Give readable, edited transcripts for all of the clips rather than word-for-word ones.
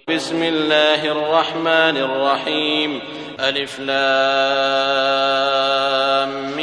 بسم الله الرحمن الرحيم. ألف لام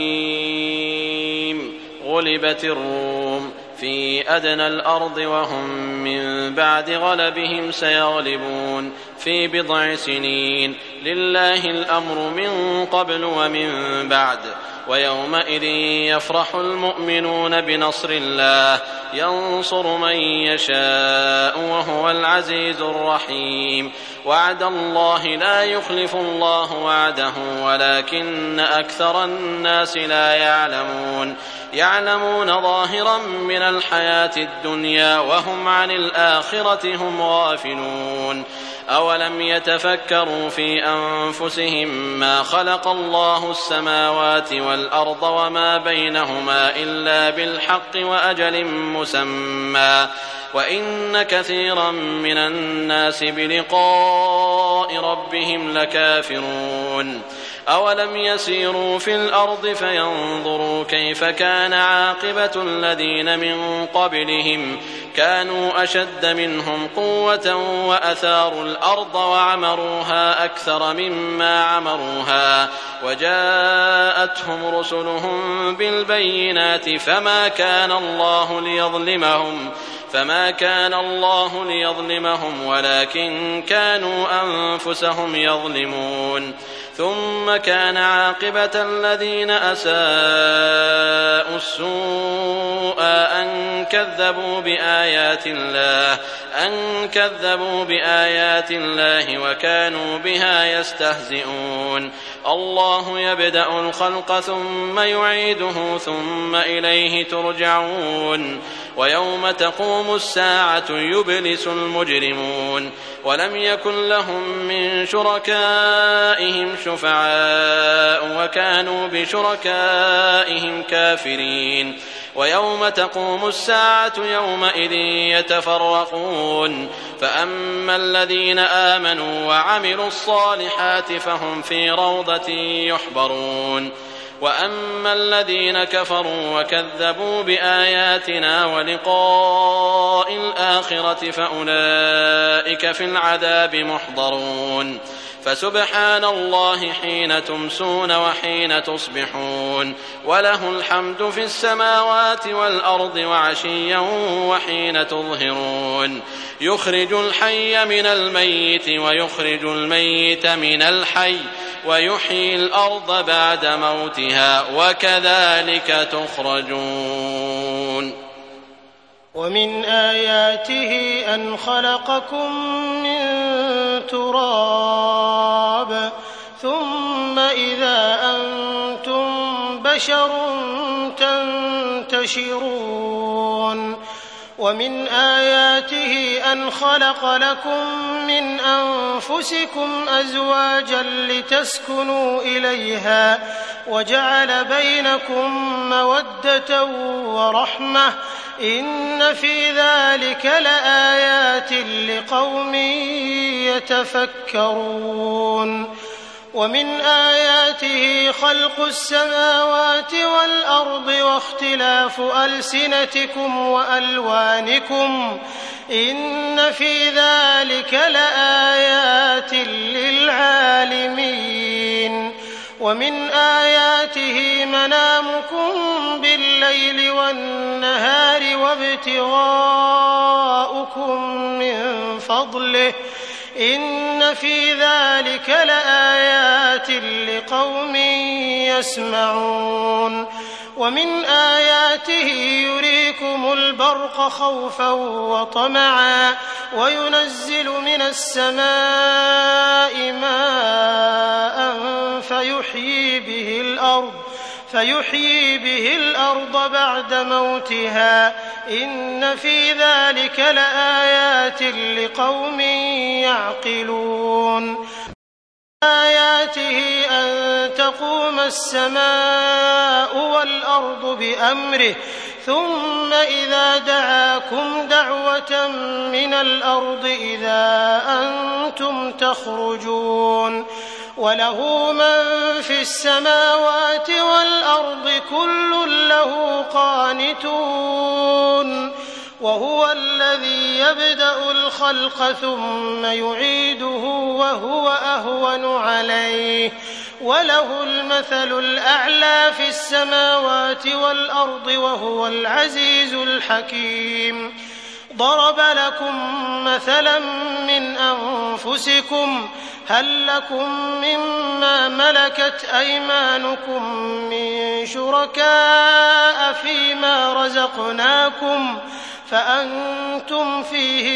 ميم. غلبت الروم في أدنى الأرض وهم من بعد غلبهم سيغلبون في بضع سنين. لله الأمر من قبل ومن بعد. ويومئذ يفرح المؤمنون بنصر الله ينصر من يشاء وهو العزيز الرحيم. وعد الله لا يخلف الله وعده ولكن أكثر الناس لا يعلمون. يعلمون ظاهرا من الحياة الدنيا وهم عن الآخرة هم غافلون. أولم يتفكروا في أنفسهم ما خلق الله السماوات والأرض وما بينهما إلا بالحق وأجل مسمى وإن كثيرا من الناس بلقاء ربهم لكافرون. أولم يسيروا في الأرض فينظروا كيف كان عاقبة الذين من قبلهم كانوا أشد منهم قوة وأثاروا الأرض وعمروها أكثر مما عمروها وجاءتهم رسلهم بالبينات فما كان الله ليظلمهم ولكن كانوا أنفسهم يظلمون. ثم كان عاقبة الذين أساءوا السوء أن كذبوا بآيات الله وكانوا بها يستهزئون. الله يبدأ الخلق ثم يعيده ثم إليه ترجعون. ويوم تقوم الساعة يبلس المجرمون ولم يكن لهم من شركائهم شفعاء وكانوا بشركائهم كافرين. ويوم تقوم الساعة يومئذ يتفرقون فأما الذين آمنوا وعملوا الصالحات فهم في روضة يحبرون وأما الذين كفروا وكذبوا بآياتنا ولقاء الآخرة فأولئك في العذاب محضرون. فسبحان الله حين تمسون وحين تصبحون وله الحمد في السماوات والأرض وعشيا وحين تظهرون. يخرج الحي من الميت ويخرج الميت من الحي ويحيي الأرض بعد موتها وكذلك تخرجون. ومن آياته أن خلقكم من تراب ثم إذا أنتم بشر تنتشرون. ومن آياته أن خلق لكم من أنفسكم أزواجا لتسكنوا إليها وجعل بينكم مودة ورحمة إن في ذلك لآيات لقوم يتفكرون. ومن آياته خلق السماوات والأرض واختلاف ألسنتكم وألوانكم إن في ذلك لآيات للعالمين. ومن آياته منامكم بالليل والنهار وابتغاؤكم من فضله إن في ذلك لآيات لقوم يسمعون. ومن آياته يريكم البرق خوفا وطمعا وينزل من السماء ماء فيحيي به الأرض بعد موتها إن في ذلك لآيات لقوم يعقلون. آياته أن تقوم السماء والأرض بأمره ثم إذا دعاكم دعوة من الأرض إذا أنتم تخرجون. وله من في السماوات والأرض كل له قانتون. وهو الذي يبدأ الخلق ثم يعيده وهو أهون عليه وله المثل الأعلى في السماوات والأرض وهو العزيز الحكيم. ضرب لكم مثلا من أنفسكم هل لكم مما ملكت أيمانكم من شركاء فيما رزقناكم فأنتم فيه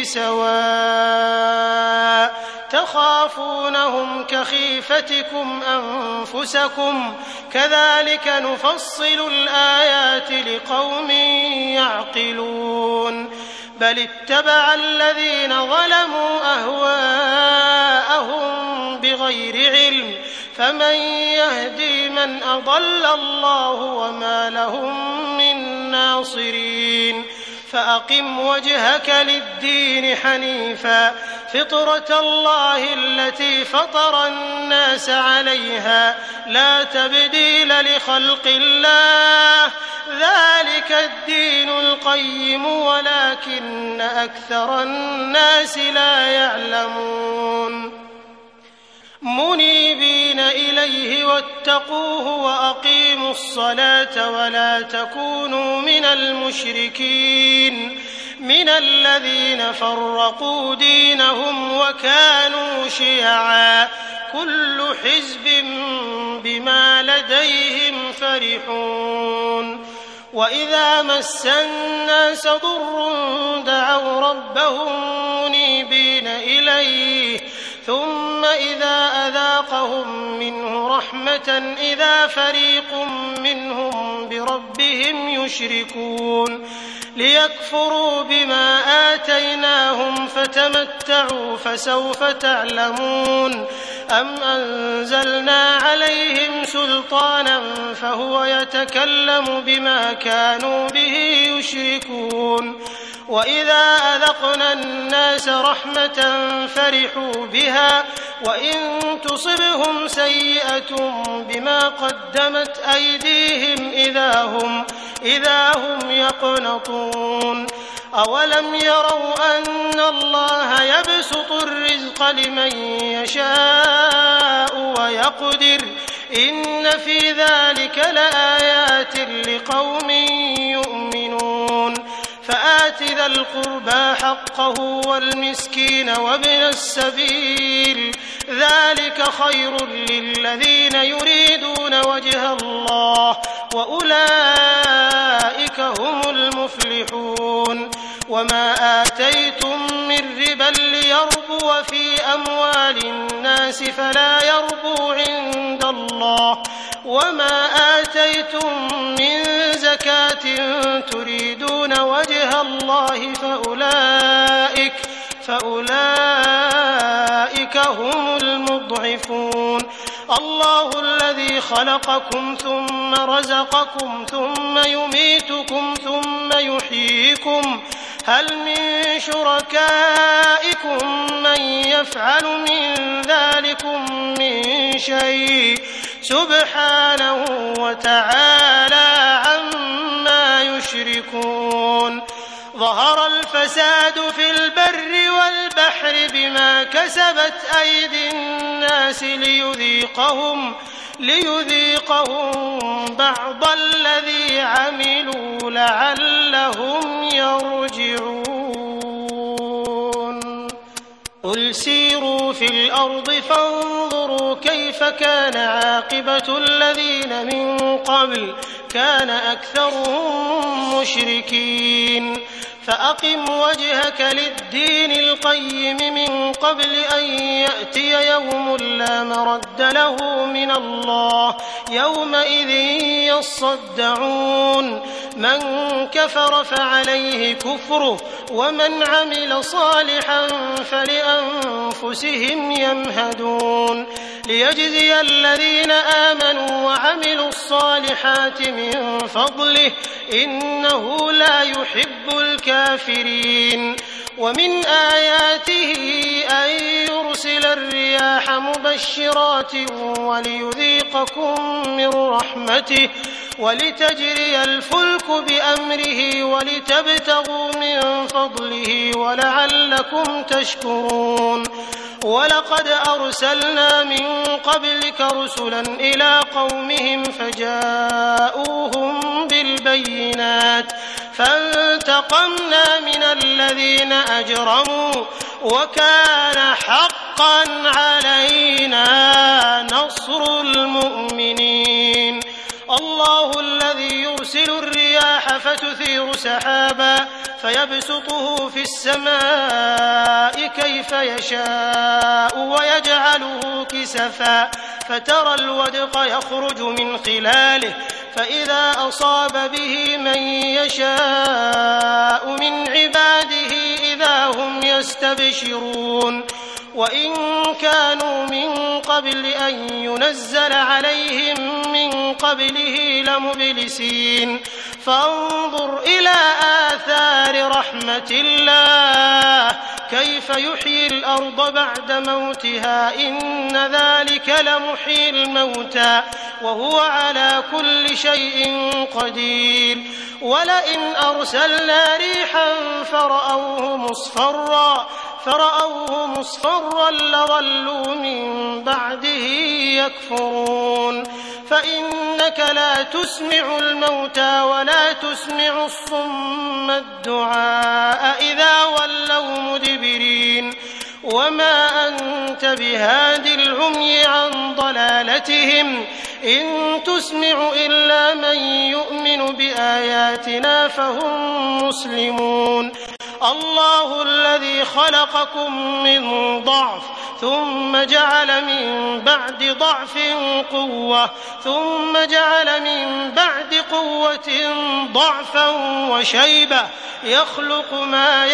سواء تخافونهم كخيفتكم أنفسكم كذلك نفصل الآيات لقوم يعقلون. بل اتبع الذين ظلموا أهواءهم بغير علم فمن يهدي من أضل الله وما لهم من ناصرين. فأقم وجهك للدين حنيفا فطرة الله التي فطر الناس عليها لا تبديل لخلق الله ذلك الدين القيم ولكن أكثر الناس لا يعلمون. منيبين إليه واتقوه وأقيموا الصلاة ولا تكونوا من المشركين من الذين فرقوا دينهم وكانوا شيعا كل حزب بما لديهم فرحون. وإذا مس الناس ضر دعوا ربهم منيبين إليه ثم إذا أذاقهم منه رحمة إذا فريق منهم بربهم يشركون. ليكفروا بما آتيناهم فتمتعوا فسوف تعلمون. أم أنزلنا عليهم سلطانا فهو يتكلم بما كانوا به يشركون. وإذا أذقنا الناس رحمة فرحوا بها وإن تصبهم سيئة بما قدمت أيديهم إذا هم يقنطون. أولم يروا أن الله يبسط الرزق لمن يشاء ويقدر إن في ذلك لآيات لقوم يؤمنون. فآت ذا القربى حقه والمسكين وابن السبيل ذلك خير للذين يريدون وجه الله وأولئك هم المفلحون. وما آتيتم من ربا ليربو في أموال الناس فلا يربو عند الله وما آتيتم من زكاة تريدون وجه الله فأولئك هم المضعفون. الله الذي خلقكم ثم رزقكم ثم يميتكم ثم يحييكم هل من شركائكم من يفعل من ذلكم من شيء سبحانه وتعالى عما يشركون. ظهر الفساد في البر والبحر بما كسبت أيدي الناس ليذيقهم بعض الذي عملوا لعلهم يرجعون. قل سيروا في الأرض فانظروا كيف كان عاقبة الذين من قبل كان أكثرهم مشركين. فأقم وجهك للدين القيم من قبل أن يأتي يوم لا مرد له من الله يومئذ يصدعون. من كفر فعليه كفره ومن عمل صالحا فلأنفسهم يمهدون. ليجزي الذين آمنوا وعملوا الصالحات من فضله إنه لا يحب الكافرين. ومن آياته أن يرسل الرياح مبشرات وليذيق ليذيقكم من رحمته ولتجري الفلك بأمره ولتبتغوا من فضله ولعلكم تشكرون ولقد أرسلنا من قبلك رسلا إلى قومهم فجاءوهم بالبينات فانتقمنا من الذين أجرموا وكان حقا علينا نصر المؤمنين الله الذي يرسل الرياح فتثير سحابا فيبسطه في السماء كيف يشاء ويجعله كسفا فترى الودق يخرج من خلاله فإذا أصاب به من يشاء من عباده إذا هم يستبشرون وإن كانوا من قبل أن ينزل عليهم من قبله لمبلسين فانظر إلى آثار رحمة الله كيف يحيي الأرض بعد موتها إن ذلك لمحيي الموتى وهو على كل شيء قدير ولئن أرسلنا ريحا فرأوه مصفرا لظلوا من بعده يكفرون فإنك لا تسمع الموتى ولا تسمع الصم الدعاء إذا ولوا مدبرين وما أنت بهاد العمي عن ضلالتهم إن تسمع إلا من يؤمن بآياتنا فهم مسلمون الله الذي خلقكم من ضعف ثم جعل من بعد ضعف قوة ثم جعل من بعد قوة ضعفا وشيبة يخلق ما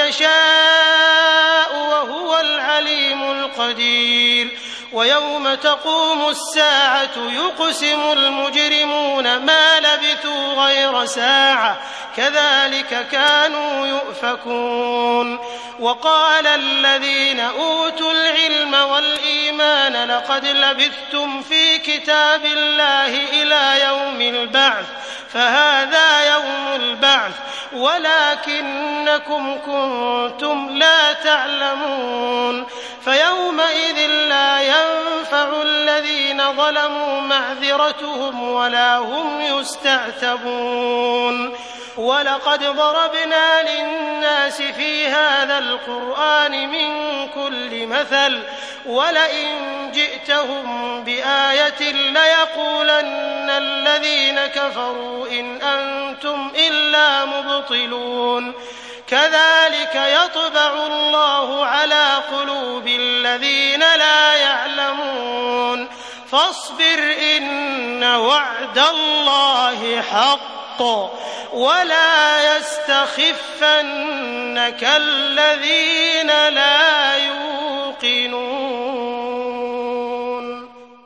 يشاء وهو العليم القدير ويوم تقوم الساعة يقسم المجرمون ما لبثوا غير ساعة كذلك كانوا يؤفكون وقال الذين أوتوا العلم والإيمان لقد لبثتم في كتاب الله إلى يوم البعث فهذا يوم البعث ولكنكم كنتم لا تعلمون فيومئذ لا ينفع الذين ظلموا معذرتهم ولا هم يستعتبون ولقد ضربنا للناس في هذا القرآن من كل مثل ولئن جئتهم بآية ليقولن الذين كفروا إن أنتم إلا مبطلون كذلك يطبع الله على قلوب الذين لا يعلمون فاصبر إن وعد الله حق ولا يستخفنك الذين